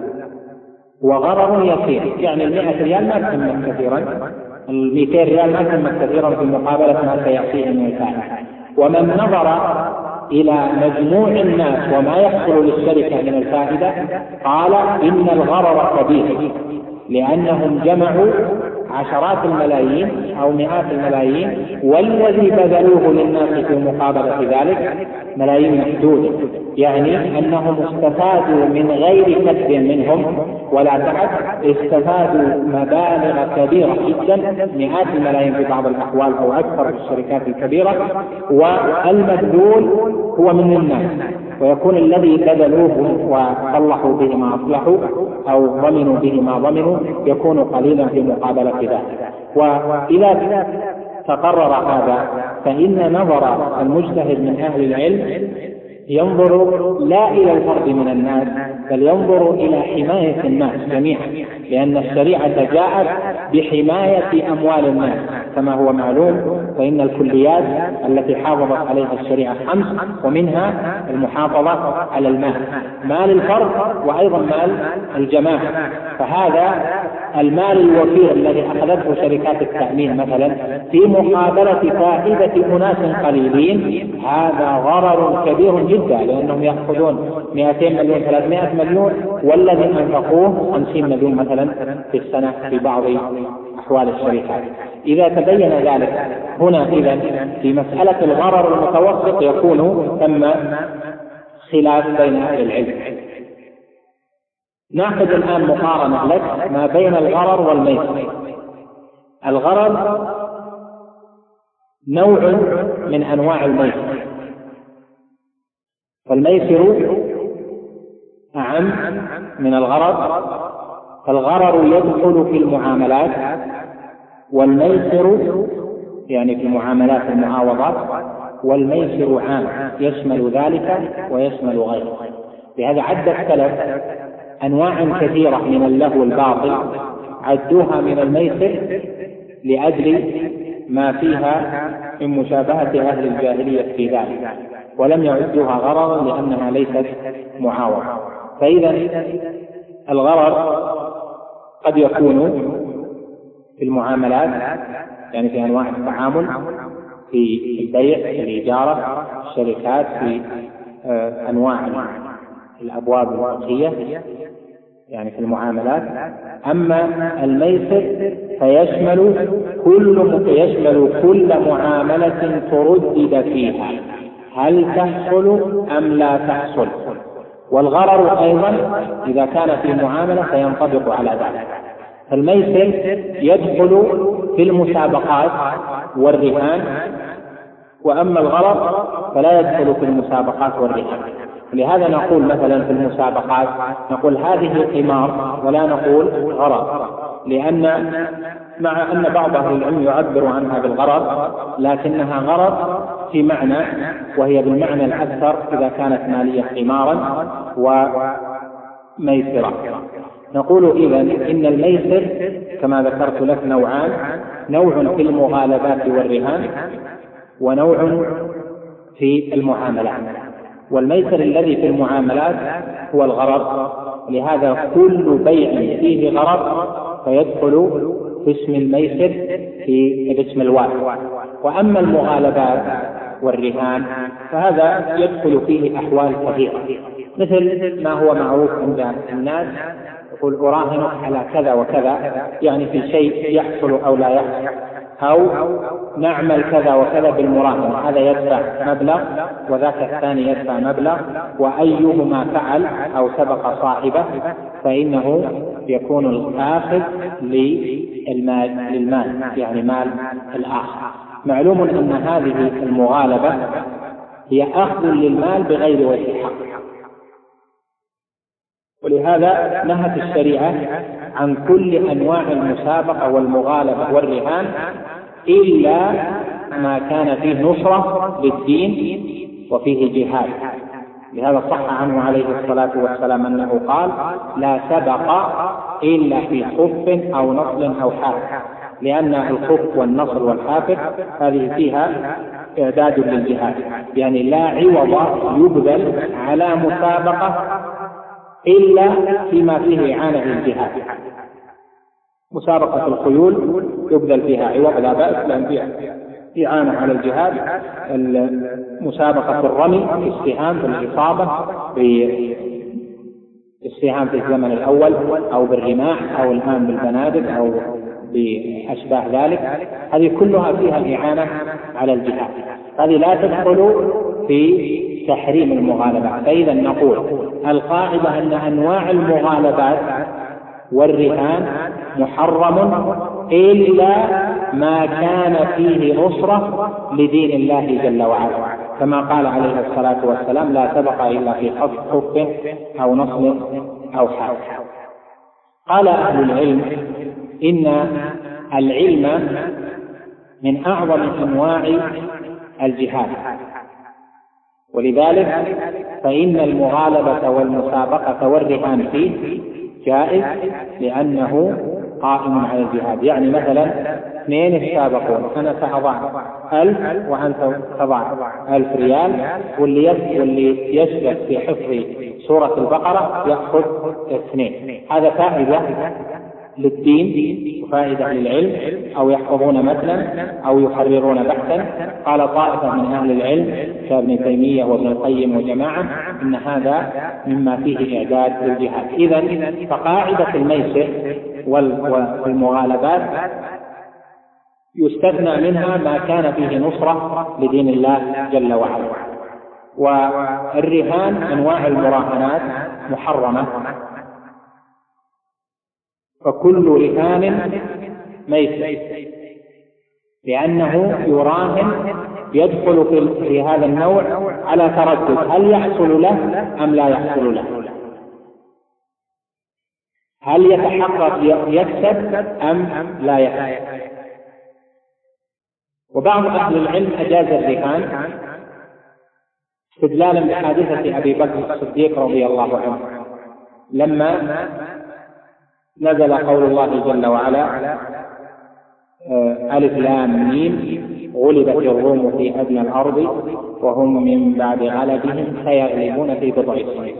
وغرر يسير. يعني 100 ريال ما تسمى كثيرا، 200 ريال ما تسمى كثيرا في مقابلة ما سيأتيه من الفائدة. ومن نظر إلى مجموع الناس وما يحصل للشركة من الفائدة قال إن الغرر كبير، لأنهم جمعوا عشرات الملايين أو مئات الملايين، والذي بذلوه للناس في مقابلة ذلك ملايين محدودة. يعني أنهم استفادوا من غير كسب منهم ولا تعب، استفادوا مبالغ كبيرة جدا، مئات الملايين في بعض الأحوال أو أكثر في الشركات الكبيرة، والمبذول هو من الناس، ويكون الذي بذلوه وصلحوا به ما أصلحوا أو ضمنوا به ما ضمنوا يكون قليلا في مقابلة ذلك. وإذا تقرر هذا فإن نظر المجتهد من أهل العلم ينظر لا إلى الفرد من الناس، بل ينظر إلى حماية الناس جميعا، لأن الشريعة جاءت بحماية أموال الناس كما هو معلوم. فإن الكليات التي حافظت عليها الشريعة 5، ومنها المحافظة على المال، مال الفرد وأيضا مال الجماعة. فهذا المال الوفير الذي أخذته شركات التأمين مثلا في مقابلة فائدة أناس قليلين، هذا غرر كبير جدا، لأنهم يأخذون 200 مليون 300 مليون، والذي أنفقوه 50 مليون مثلا في السنة في بعض أحوال الشركات. إذا تبين ذلك هنا إذن في مسألة الغرر المتوسط يكون ثم خلاف بين أهل العلم. نأخذ الآن مقارنة لك ما بين الغرر والميسر. الغرر نوع من أنواع الميسر، فالميسر أعم من الغرر. فالغرر يدخل في المعاملات، والميسر يعني في معاملات المعاوضات، والميسر عام يشمل ذلك ويشمل غيره. لهذا عد السلف أنواع كثيرة من اللهو الباطل عدوها من الميسر لأجل ما فيها من مشابهة أهل الجاهلية في ذلك، ولم يعدوها غررا لأنها ليست معاوضة. فإذا الغرر قد يكون في المعاملات، يعني في أنواع التعامل، في البيع، في الإجارة، الشركات، في أنواع الأبواب الفقهية يعني في المعاملات. أما الميسر فيشمل كل معاملة تردد فيها هل تحصل أم لا تحصل. والغرر أيضا إذا كان في معاملة فينطبق على ذلك. الميسر يدخل في المسابقات والرهان، وأما الغرر فلا يدخل في المسابقات والرهان. لهذا نقول مثلا في المسابقات نقول هذه قمار ولا نقول غرر، لأن مع أن بعض أهل العلم يعبر عنها بالغرر لكنها غرر في معنى، وهي بالمعنى الأكثر إذا كانت مالية قمارا وميسرة. نقول إذن إن الميسر كما ذكرت لك نوعان، نوع في المغالبات والرهان، ونوع في المعاملات. والميسر الذي في المعاملات هو الغرر، لهذا كل بيع فيه غرر فيدخل في اسم الميسر في اسم الواحد. وأما المغالبات والرهان فهذا يدخل فيه أحوال كثيرة، مثل ما هو معروف عند الناس، يقول أراهنك على كذا وكذا، يعني في شيء يحصل أو لا يحصل. أو نعمل كذا وكذا بالمراهنة، هذا يدفع مبلغ وذاك الثاني يدفع مبلغ، وأيهما فعل أو سبق صاحبه فإنه يكون الآخذ للمال، يعني مال الآخر. معلوم أن هذه المغالبة هي أخذ للمال بغير وجه حق، ولهذا نهت الشريعة عن كل أنواع المسابقة والمغالبة والرهان إلا ما كان فيه نصرة للدين وفيه جهاد. لهذا صح عنه عليه الصلاة والسلام أنه قال: لا سبق إلا في خف أو نصل أو حافر، لأن الخف والنصر والحافر هذه فيها إعداد للجهاد، يعني لا عوض يبذل على مسابقة إلا فيما فيه إعانة للجهاد. مسابقة الخيول يبذل فيها عوض لا بأس، لأن فيها إعانة على الجهاد. مسابقة الرمي في السهام في الإصابة بالسهام في الزمن الأول، أو بالرماح، أو الآن بالبنادق، أو بأشباه ذلك، هذه كلها فيها إعانة على الجهاد، هذه لا تدخل في تحريم المغالبات. فإذا نقول القاعدة أن أنواع المغالبات والرهان محرم إلا ما كان فيه نصرة لدين الله جل وعلا، كما قال عليه الصلاة والسلام: لا سبق إلا في خف أو نصل أو حافر. قال أهل العلم إن العلم من أعظم أنواع الجهاد، ولذلك فإن المغالبة والمسابقة والرهان فيه جائز لأنه قائم على الجهاد. يعني مثلا اثنين يتسابقون، أنا سأضع 1000 وأنت تضع 1000 ريال، واللي يسبق في حفظ سورة البقرة يأخذ 2. هذا فائدة للدين وفائدة للعلم، أو يحفظون مثلا أو يحررون بحثا. قال طائفة من أهل العلم كابن تيمية وابن القيم وجماعة إن هذا مما فيه إعداد للجهاد. إذن فقاعدة الميسر والمغالبات يستثنى منها ما كان فيه نصرة لدين الله جل وعلا. والرهان أنواع المراهنات محرمة، فكل رهان ميسر، لأنه يراهن يدخل في هذا النوع على تردد: هل يحصل له أم لا يحصل له؟ هل يتحقق يكسب أم لا يكسب؟ وبعض أهل العلم أجاز الرهان استدلالا بحادثة أبي بكر الصديق رضي الله عنه لما نزل قول الله جل وعلا: ألف لام ميم غلبت الروم في أدنى الأرض وهم من بعد غلبهم سيغلبون في بضع سنين.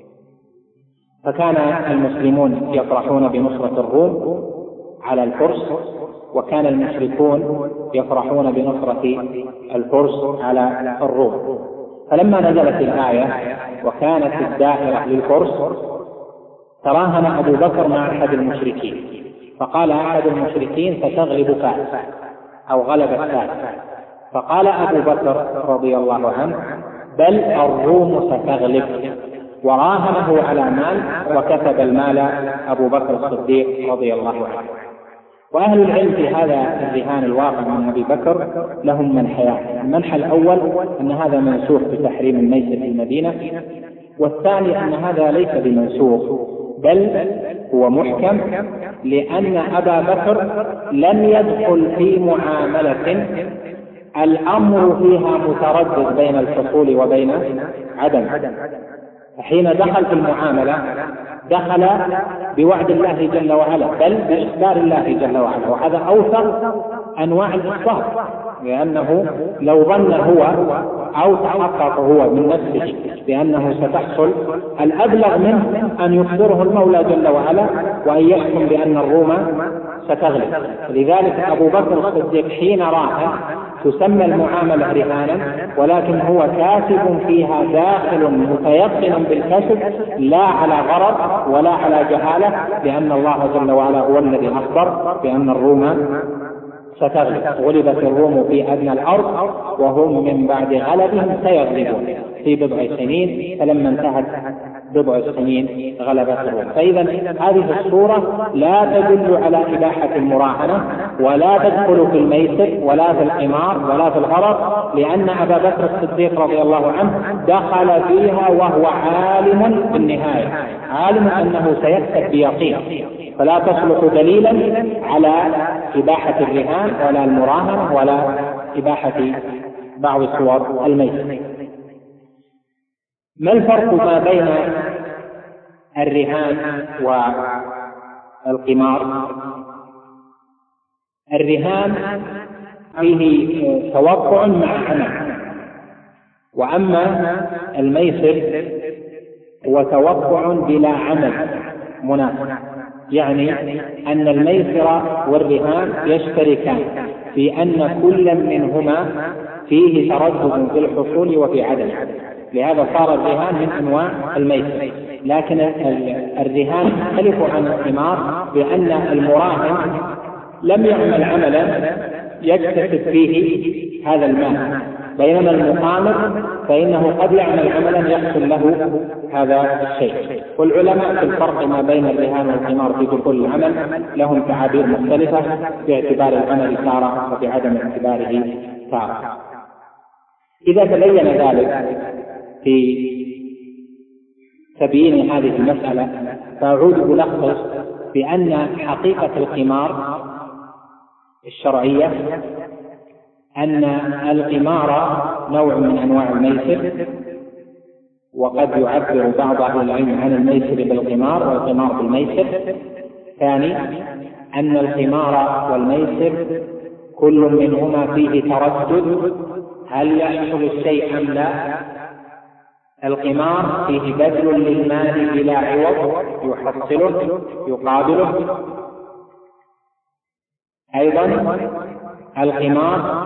فكان المسلمون يفرحون بنصرة الروم على الفرس، وكان المشركون يفرحون بنصرة الفرس على الروم. فلما نزلت الآية وكانت الدائرة للفرس تراهن أبو بكر مع أحد المشركين، فقال أحد المشركين: ستغلب فارس أو غلبت فارس. فقال أبو بكر رضي الله عنه: بل الروم ستغلب، وراهنه على مال وكسب المال أبو بكر الصديق رضي الله عنه. وأهل العلم في هذا الرهان الواقع من أبي بكر لهم منحيان: المنحى الأول أن هذا منسوخ بتحريم الميسر في المدينة، والثاني أن هذا ليس بمنسوخ بل هو محكم، لأن أبا بكر لم يدخل في معاملة الأمر فيها متردد بين الحصول وبين عدم. حين دخل في المعاملة دخل بوعد الله جل وعلا، بل بإخبار الله جل وعلا، وهذا أوثق أنواع الإخبار، لأنه لو ظن هو أو تحقق هو من نفسه بأنه ستحصل، الأبلغ منه أن يخبره المولى جل وعلا وأن يحكم بأن الروم ستغلب. لذلك أبو بكر الصديق حين رأى تسمى المعاملة رهانا، ولكن هو كاسب فيها داخل متيقن بالكسب، لا على غرض ولا على جهالة، لأن الله جل وعلا هو الذي أخبر بأن الروم ستغلب. غلبت الروم في أدنى الأرض وهم من بعد غلبهم سيغلبون في بضع سنين، فلما انتهت بضع السنين غلبت الروم. فإذا هذه الصورة لا تدل على إباحة المراهنة، ولا تدخل في الميسر ولا في القمار ولا في الغرر، لأن أبا بكر الصديق رضي الله عنه دخل فيها وهو عالم بالنهاية، عالم أنه سيكسب بيقين، فلا تصلح دليلا على إباحة الرهان ولا المراهنة ولا إباحة بعض صور الميسر. ما الفرق ما بين الرهان والقمار؟ الرهان فيه توقع مع عمل، وأما الميسر هو توقع بلا عمل مناسب، يعني أن الميسر والرهان يشتركان في أن كل منهما فيه تردد في الحصول وفي عدم، لهذا صار الرهان من أنواع الميسر. لكن الرهان يختلف عن القمار بأن المراهن لم يعمل عملا يكتسب فيه هذا المال، بينما المقامر فإنه قد يعمل عملا يحصل له هذا الشيء. والعلماء في الفرق ما بين الرهان والقمار في دخول العمل لهم تعابير مختلفة في اعتبار العمل تارة وفي عدم اعتباره تارة. إذا تبين ذلك في تبيين هذه المسألة، فأعود ألخص بأن حقيقة القمار الشرعية أن القمار نوع من أنواع الميسر، وقد يعبر بعض أهل العلم عن الميسر بالقمار والقمار بالميسر. ثاني، أن القمار والميسر كل منهما فيه تردد، هل يحصل الشيء أم لا؟ القمار فيه بذل للمال بلا عوض يحصله يقابله. أيضا القمار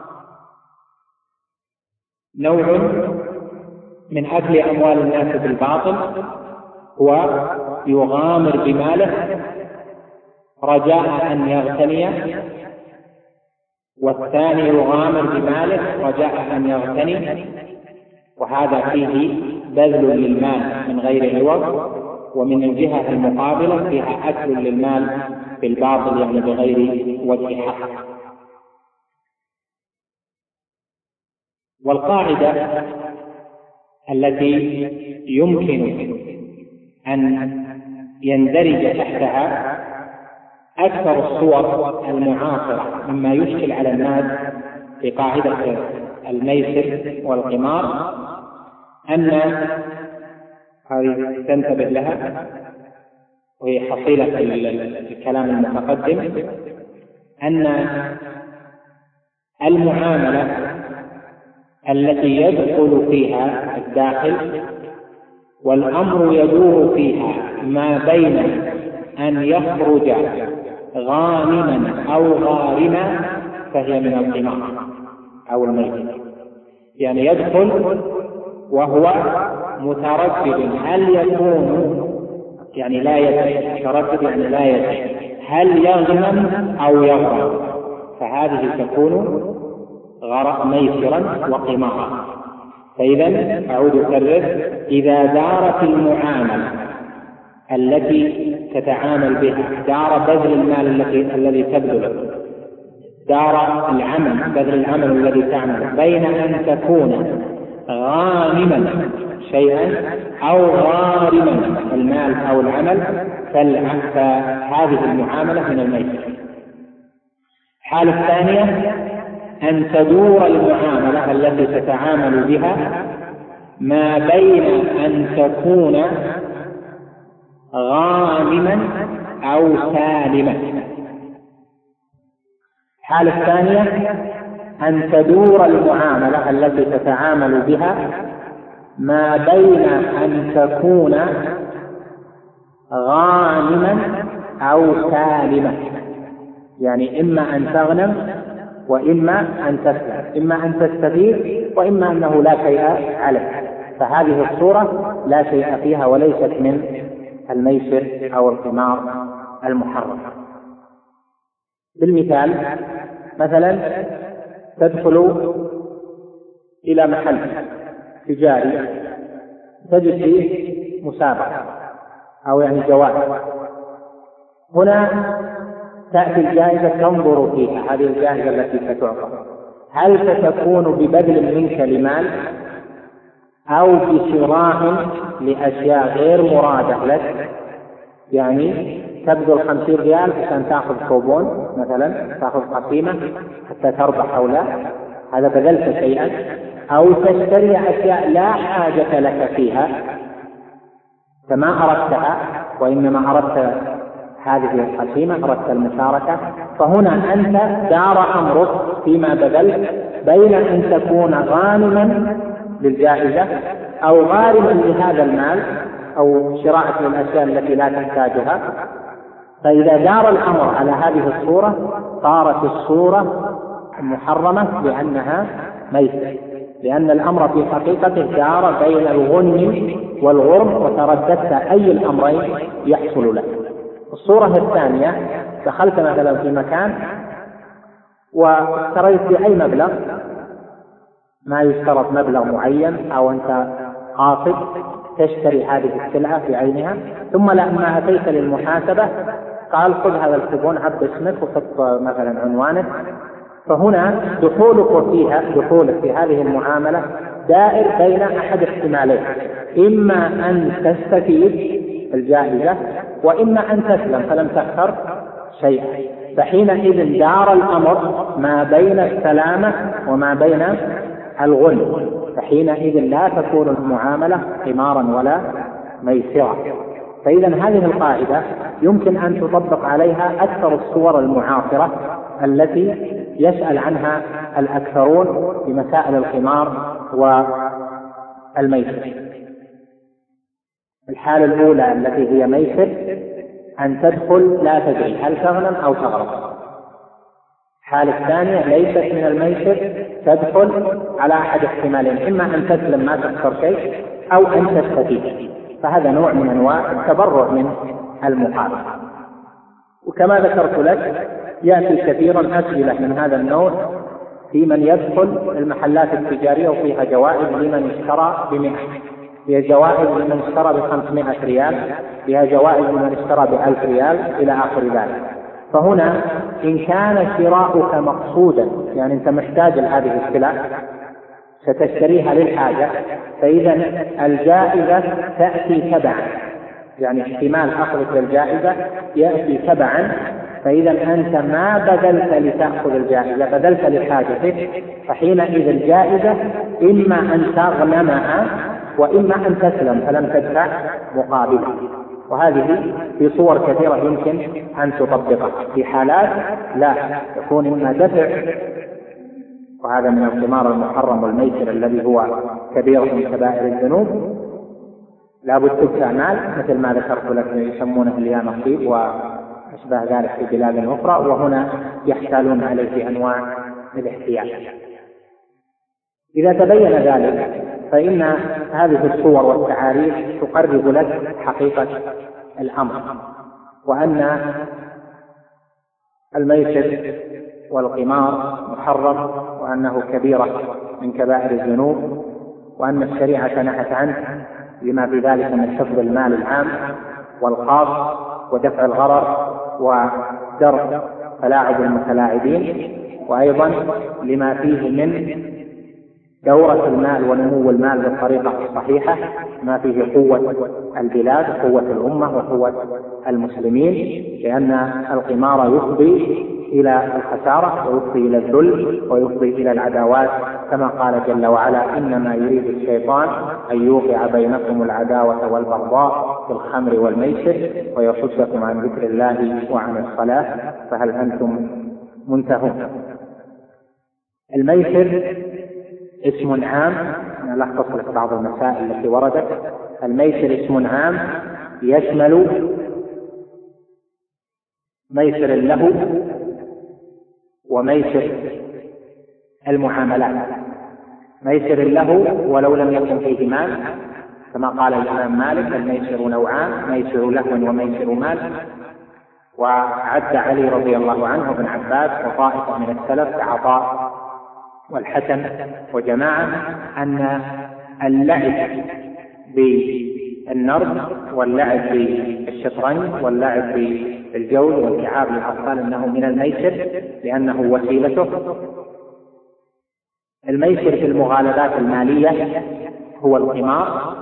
نوع من أكل أموال الناس بالباطل، هو يغامر بماله رجاء أن يغتني، والثاني يغامر بماله رجاء أن يغتني، وهذا فيه بذل للمال من غير عوض، ومن الجهة المقابلة فيها أكل للمال بالباطل يعني بغير وجه حق. والقاعدة التي يمكن أن يندرج تحتها أكثر الصور المعاصرة مما يشكل على الناس في قاعدة الميسر والقمار، أن هذه تنتبه لها وهي حصيلة الكلام المتقدم، أن المعاملة التي يدخل فيها الداخل والأمر يدور فيها ما بين أن يخرج غانما أو غارما فهي من القمار أو الميسر. يعني يدخل وهو متردد، هل يكون يعني لا يدري، متردد يعني لا يدري هل يغنم أو يغرم، فهذه تكون ميسرا وقمارا. فإذا أعود أكرر، إذا دارت المعاملة التي تتعامل بها، دار بذل المال الذي تبذله، دار العمل بذل العمل الذي تعمل، بين أن تكون غانما شيئا أو غارما المال أو العمل، فهذه المعاملة من الميسر. الحالة الثانية أن تدور المعاملة التي تتعامل بها ما بين أن تكون غانما أو سالما. الحالة الثانية أن تدور المعاملة التي تتعامل بها ما بين أن تكون غانما أو سالما، يعني إما أن تغنم وإما أن تسلم، إما أن تستفيد وإما أنه لا شيء عليه. فهذه الصورة لا شيء فيها وليست من الميسر أو القمار المحرم. بالمثال، مثلا تدخل إلى محل تجاري تجد فيه مسابقة أو يعني جوائز، هنا تأتي الجائزة تنظر فيها، هذه الجائزة التي ستعطى هل ستكون ببذل منك لمال أو بشراء لأشياء غير مرادة لك، يعني تبذل 50 ريال عشان تأخذ كوبون مثلا، تأخذ قسيمة حتى تربح أو لا، هذا بذلت شيئا، أو تشتري أشياء لا حاجة لك فيها فما أردتها وإنما أردت هذه القسيمة، أردت المشاركة، فهنا أنت دار أمرك فيما بذلت بين أن تكون غانما للجائزة أو غارما لهذا المال أو شراء الأشياء التي لا تحتاجها. فإذا دار الأمر على هذه الصورة صارت الصورة محرمة لأنها ميسر، لأن الأمر في حقيقته دار بين الغنم والغرم وترددت أي الأمرين يحصل لك. الصورة الثانية دخلت مثلا في مكان واشتريت بأي مبلغ، ما يشترط مبلغ معين أو أنت قاصد تشتري هذه السلعة في عينها، ثم لما أتيت للمحاسبة قال خذ هذا الكوبون عبد اسمك وحط مثلا عنوانك، فهنا دخولك في هذه المعاملة دائر بين أحد احتمالين، إما أن تستفيد الجائزة وإما أن تسلم فلم تخسر شيئا، فحينئذ دار الأمر ما بين السلامة وما بين الغنم، فحينئذ لا تكون المعاملة قمارا ولا ميسرا. فإذا هذه القاعدة يمكن أن تطبق عليها أكثر الصور المعاصرة التي يسأل عنها الأكثرون في مسائل القمار والميسر. الحالة الأولى التي هي ميسر أن تدخل لا تدري هل تغنم أو تغرم. الحالة الثانية ليست من الميسر، تدخل على أحد احتمالين، إما أن تسلم ما تخسر شيء أو أن تستفيد، فهذا نوع من أنواع التبرع من المقابل. وكما ذكرت لك يأتي كثيرا أسئلة من هذا النوع في من يدخل المحلات التجارية وفيها جوائز لمن اشترى ب100، فيها جوائز لمن اشترى ب500 ريال، فيها جوائز لمن اشترى ب1000 ريال إلى آخر ذلك. فهنا إن كان شراؤك مقصودا، يعني أنت محتاج لهذه السلع ستشتريها للحاجة، فإذا الجائزة تأتي تبعا، يعني احتمال أخذك للجائزة يأتي تبعا، فإذا أنت ما بذلت لتأخذ الجائزة، بذلت لحاجتك، فحينئذ الجائزة إما أن تغنمها وإما أن تسلم فلم تدفع مقابلها. وهذه في صور كثيرة يمكن أن تطبقها. في حالات لا يكون إما دفع، وهذا من القمار المحرم والميسر الذي هو كبير من كبائر الذنوب، لا بد تدفع مال مثل ما ذكرت لك يسمونه اليا نصيب وأشبه ذلك في بلاد أخرى، وهنا يحتالون عليه في أنواع الاحتيال. إذا تبين ذلك فإن هذه الصور والتعاريف تقرب لك حقيقة الأمر، وأن الميسر والقمار محرم، وأنه كبيرة من كبائر الذنوب، وأن الشريعة نهت عنه لما في ذلك من حفظ المال العام والخاص ودفع الغرر ودرء تلاعب المتلاعبين، وأيضا لما فيه من دورة المال ونمو المال بالطريقة الصحيحة، ما فيه قوة البلاد، قوة الأمة وقوة المسلمين، لأن القمار يفضي إلى الخسارة ويفضي إلى الذل ويفضي إلى العداوات، كما قال جل وعلا إنما يريد الشيطان أن يوقع بينكم العداوة والبغضاء في الخمر والميسر ويصدكم عن ذكر الله وعن الصلاة فهل أنتم منتهون. الميسر اسم عام، أنا لخص لك بعض المسائل التي وردت. الميسر اسم عام يشمل ميسر له وميسر المعاملات. ميسر له ولو لم يكن فيه مال، كما قال الإمام مالك الميسر نوعان، ميسر لهو وميسر مال. وعد علي رضي الله عنه بن عباس وطائفة من السلف كعطاء والحسن وجماعة أن اللعب بالنرد واللعب بالشطرنج واللعب بالجول والكعاب للأطفال أنه من الميسر لأنه وسيلته. الميسر في المغالبات المالية هو القمار،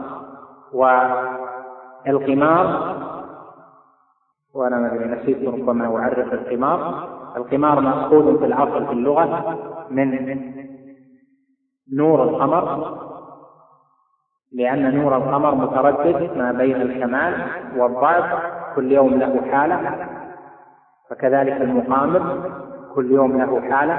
والقمار وأنا ما أدري نسيت ربما أعرف القمار مأخوذ في الأصل في اللغة من نور القمر، لأن نور القمر متردد ما بين الكمال والضعف، كل يوم له حالة، فكذلك المقامر كل يوم له حالة.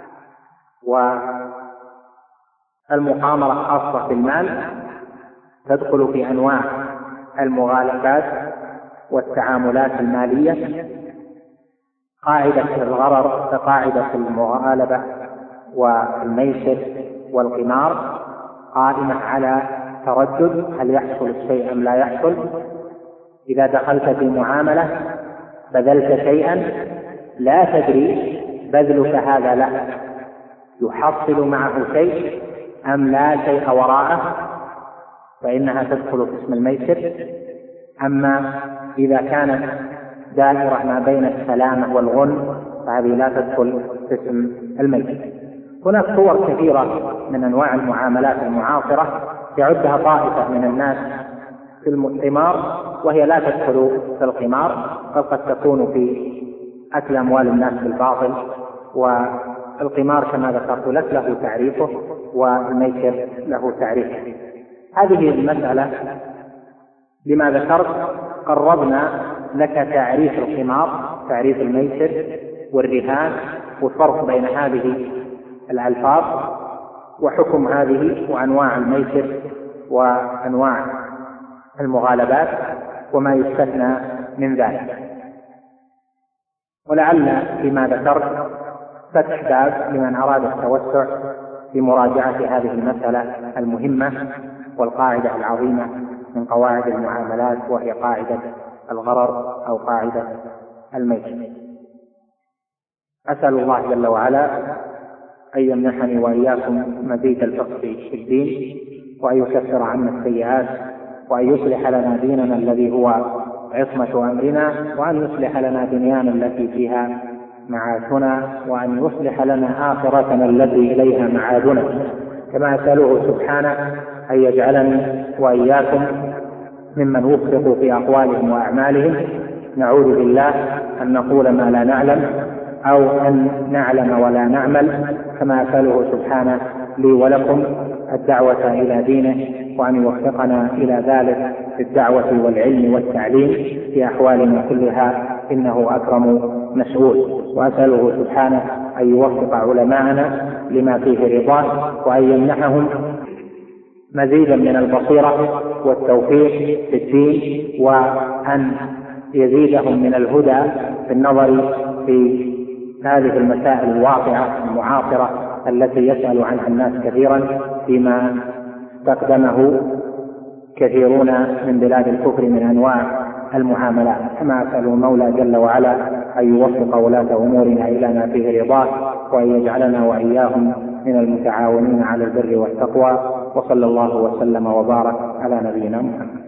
والمقامرة خاصة في المال تدخل في أنواع المغالبات والتعاملات المالية. قاعدة الغرر كقاعدة المغالبة والميسر والقمار قائمة على تردد، هل يحصل الشيء أم لا يحصل. إذا دخلت في معاملة بذلت شيئا لا تدري بذلك هذا له يحصل معه شيء أم لا شيء وراءه، فإنها تدخل في اسم الميسر. أما إذا كانت دائرة ما بين السلامة والغنم فهذه لا تدخل في اسم الميسر. هناك صور كثيرة من أنواع المعاملات المعاصرة يعدها طائفة من الناس في القمار وهي لا تدخل في القمار، بل قد تكون في أكل أموال الناس بالباطل. والقمار كما ذكرت لك له تعريفه والميسر له تعريفه. هذه المسألة لما ذكرت قربنا لك تعريف القمار، تعريف الميسر والرهان، والفرق بين هذه الألفاظ وحكم هذه وأنواع الميسر وأنواع المغالبات وما يستثنى من ذلك. ولعل فيما ذكرت فتح باب لمن أراد التوسع في مراجعة هذه المسألة المهمة والقاعدة العظيمة من قواعد المعاملات، وهي قاعدة الغرر أو قاعدة الميسر. أسأل الله جل وعلا أن يمنحني وإياكم مزيد الفقه في الدين، وأن يكفر عنا السيئات، وأن يصلح لنا ديننا الذي هو عصمة أمرنا، وأن يصلح لنا دنيانا التي فيها معاشنا، وأن يصلح لنا آخرتنا التي إليها معادنا. كما أسأله سبحانه أن يجعلني وإياكم ممن وفقوا في أقوالهم وأعمالهم. نعوذ بالله أن نقول ما لا نعلم أو أن نعلم ولا نعمل. كما أسأله سبحانه لي ولكم الدعوة إلى دينه، وأن يوفقنا إلى ذلك في الدعوة والعلم والتعليم في أحوالنا كلها، إنه أكرم مسؤول. وأسأله سبحانه أن يوفق علماءنا لما فيه رضاه، وأن يمنحهم مزيدا من البصيرة والتوفيق في الدين، وأن يزيدهم من الهدى في النظر في هذه المسائل الواقعة المعاصرة التي يسأل عنها الناس كثيرا فيما استخدمه كثيرون من بلاد الكفر من أنواع المعاملات. كما أسأل المولى جل وعلا أن يوفق ولاة أمورنا إلى ما فيه رضاه، وأن يجعلنا وإياهم من المتعاونين على البر والتقوى. وصلى الله وسلم وبارك على نبينا محمد.